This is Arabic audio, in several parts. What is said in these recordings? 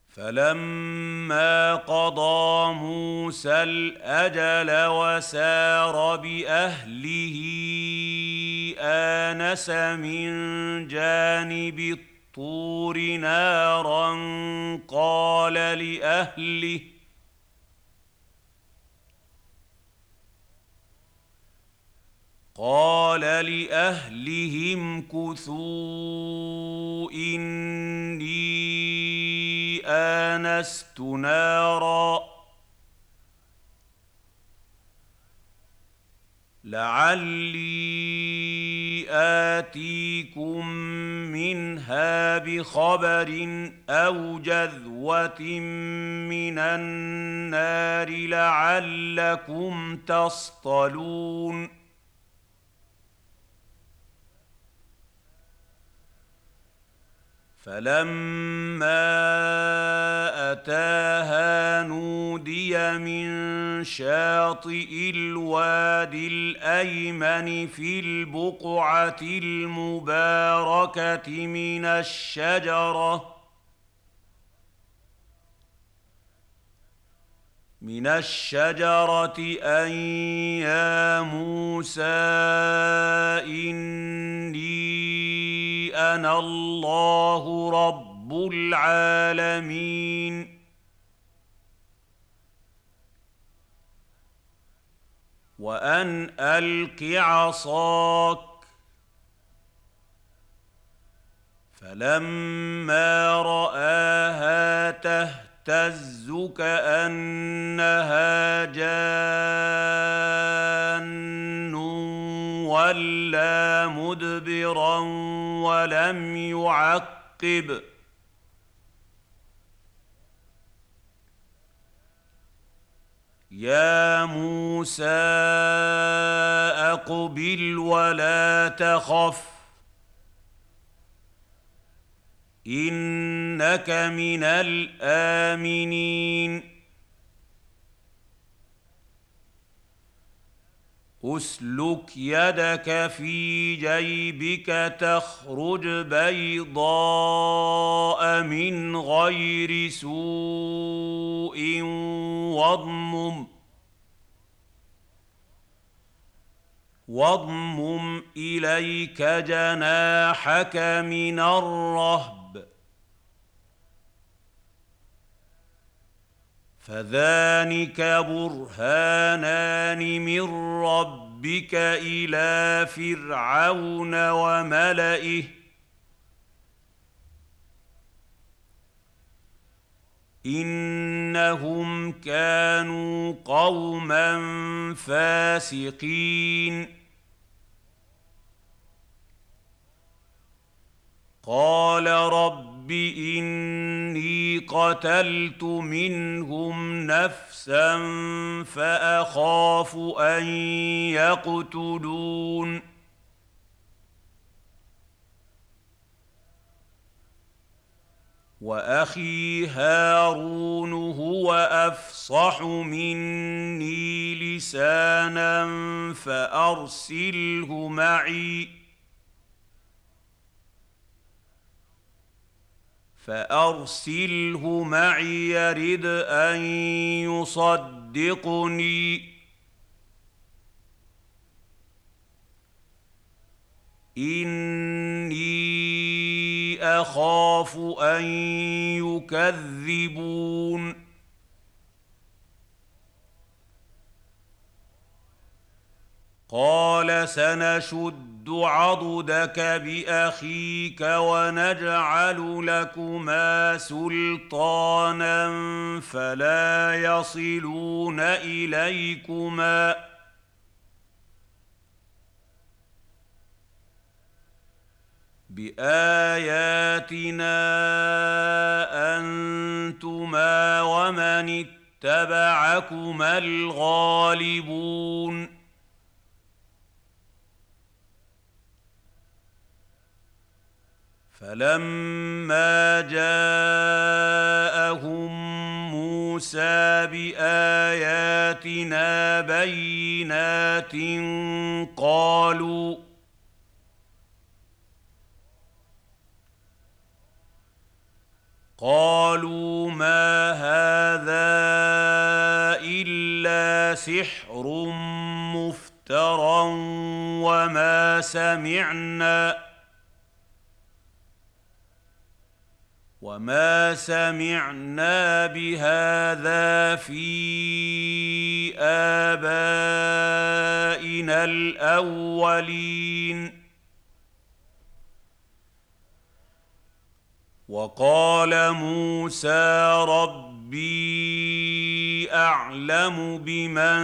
فلما قضى موسى الأجل وسار بأهله آنس من جانب الطور نارا قال لأهلهم امكثوا إني آنست نارا لعلي آتيكم منها بخبر أو جذوة من النار لعلكم تصطلون فلما أتاها نودي من شاطئ الوادي الأيمن في البقعة المباركة من الشجرة أن يا موسى إني أنا الله رب العالمين وأن ألق عصاك فلما رآها تهتز كأنها جان ولا مدبرا ولم يعقب يا موسى أقبل ولا تخف إنك من الآمنين أسلك يدك في جيبك تخرج بيضاء من غير سوء واضمم إليك جناحك من الرهب فذلك برهانان من ربك إلى فرعون وملئه إنهم كانوا قوما فاسقين قال رب إني قتلت منهم نفسا فأخاف أن يقتلون وأخي هارون هو أفصح مني لسانا فأرسله معي يرد أن يصدقني إني أخاف أن يكذبون قال سنشد عضدك بأخيك ونجعل لكما سلطانا فلا يصلون إليكما بآياتنا أنتما ومن اتبعكما الغالبون فلما جاءهم موسى بآياتنا بينات قالوا سحر مفترى وما سمعنا بهذا في آبائنا الأولين. وقال موسى ربي أعلم بمن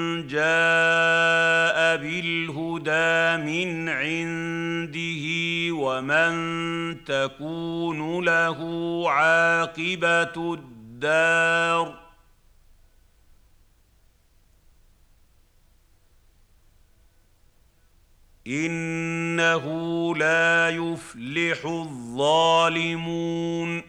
جاء بالهدى من عنده ومن تكون له عاقبة الدار إنه لا يفلح الظالمون.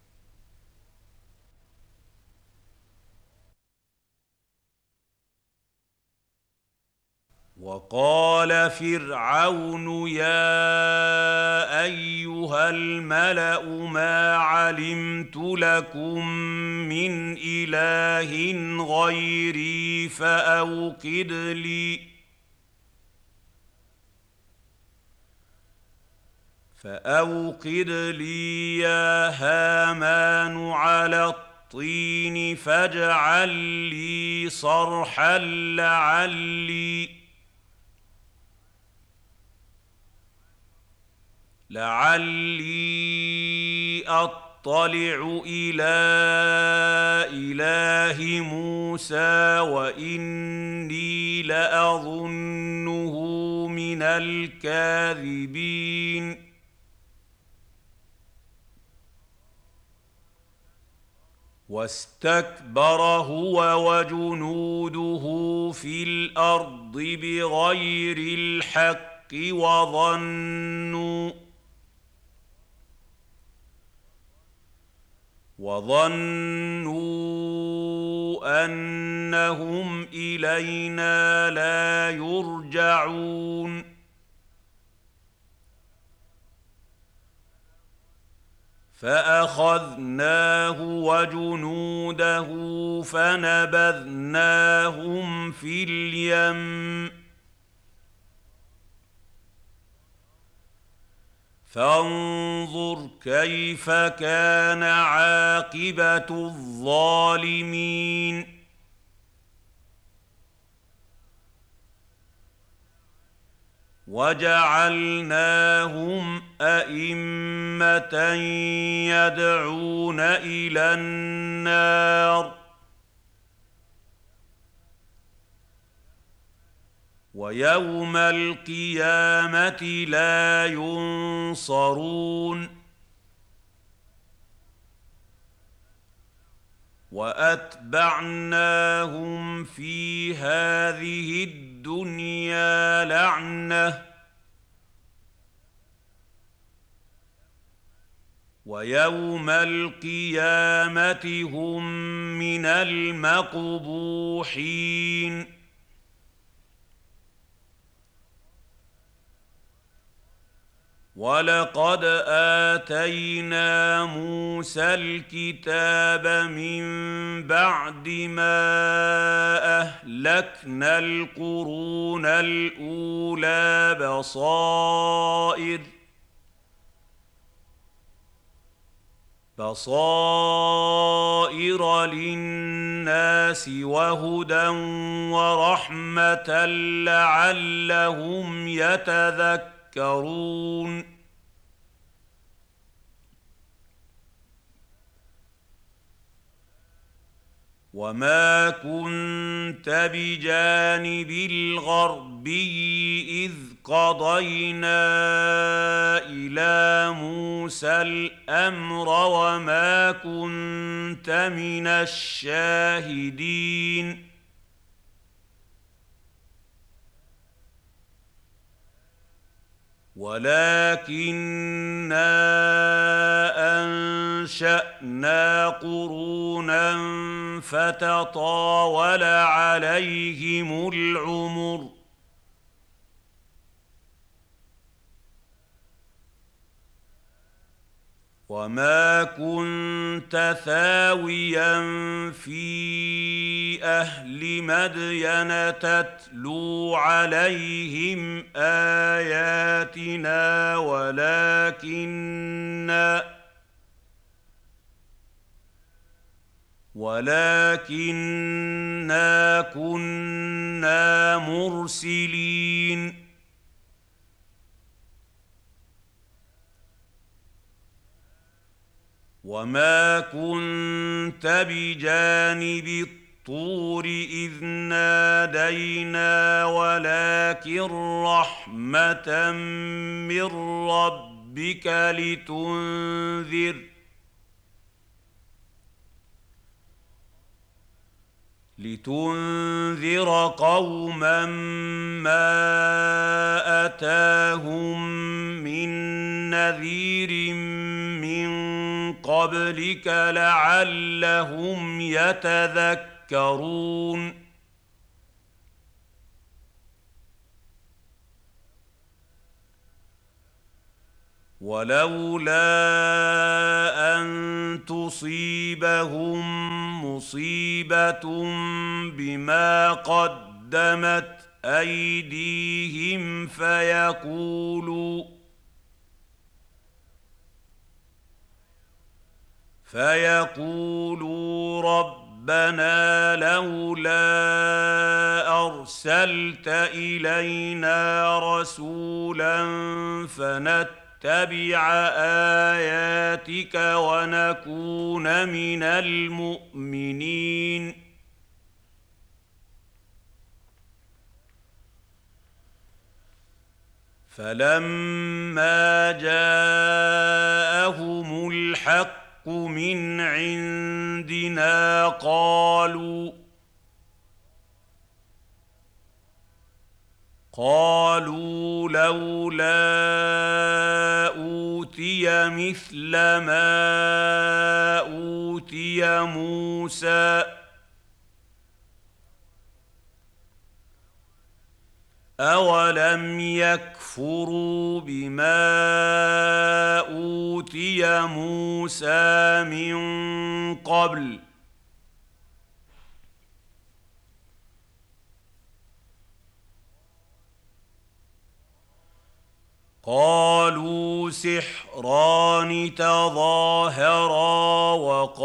وقال فرعون يا أيها الملأ ما علمت لكم من إله غيري فأوقد لي يا هامان على الطين فاجعل لي صرحا لعلي أطلع إلى إله موسى وإني لأظنه من الكاذبين. واستكبر هو وجنوده في الأرض بغير الحق وظنوا أنهم إلينا لا يرجعون. فأخذناه وجنوده فنبذناهم في اليم فانظر كيف كان عاقبة الظالمين. وجعلناهم أئمة يدعون إلى النار ويوم القيامة لا ينصرون. وأتبعناهم في هذه الدنيا لعنة ويوم القيامة هم من المقبوحين. ولقد آتينا موسى الكتاب من بعد ما أهلكنا القرون الأولى بصائر للناس وهدى ورحمة لعلهم يتذكرون. وما كنت بجانب الغربي إذ قضينا إلى موسى الأمر وما كنت من الشاهدين ولكننا أنشأنا قرونا فتطاول عليهم العمر وما كنت ثاويا في أهل مدين تتلو عليهم آياتنا ولكننا كنا مرسلين وما كنت بجانب الطور إذ نادينا ولكن رحمة من ربك لتنذر قوما ما أتاهم من نذير من قبلك لعلهم يتذكرون ولولا أن تصيبهم مصيبة بما قدمت أيديهم فيقولوا ربنا لولا أرسلت إلينا رسولا فنتبع آياتك ونكون من المؤمنين فلما جاءهم الحق من عندنا قالوا لولا أوتي مثل ما أوتي موسى أولم يكفروا بما أوتي موسى من قبل قالوا سحران تظاهرا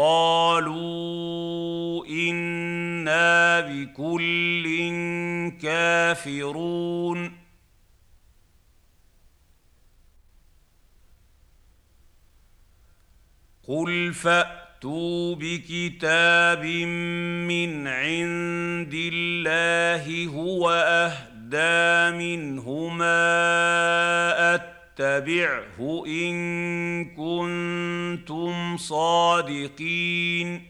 وقالوا إنا بكل كافرون قل فأتوا بكتاب من عند الله هو أهدى منهما أتبعه إن كنتم صادقين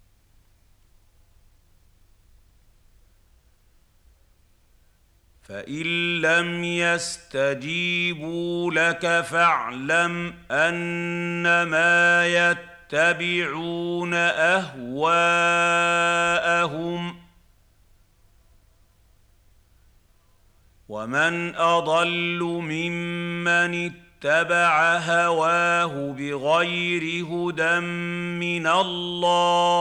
فإن لم يستجيبوا لك فاعلم أنما يتبعون أهواءهم ومن أضل ممن اتبع هواه بغير هدى من الله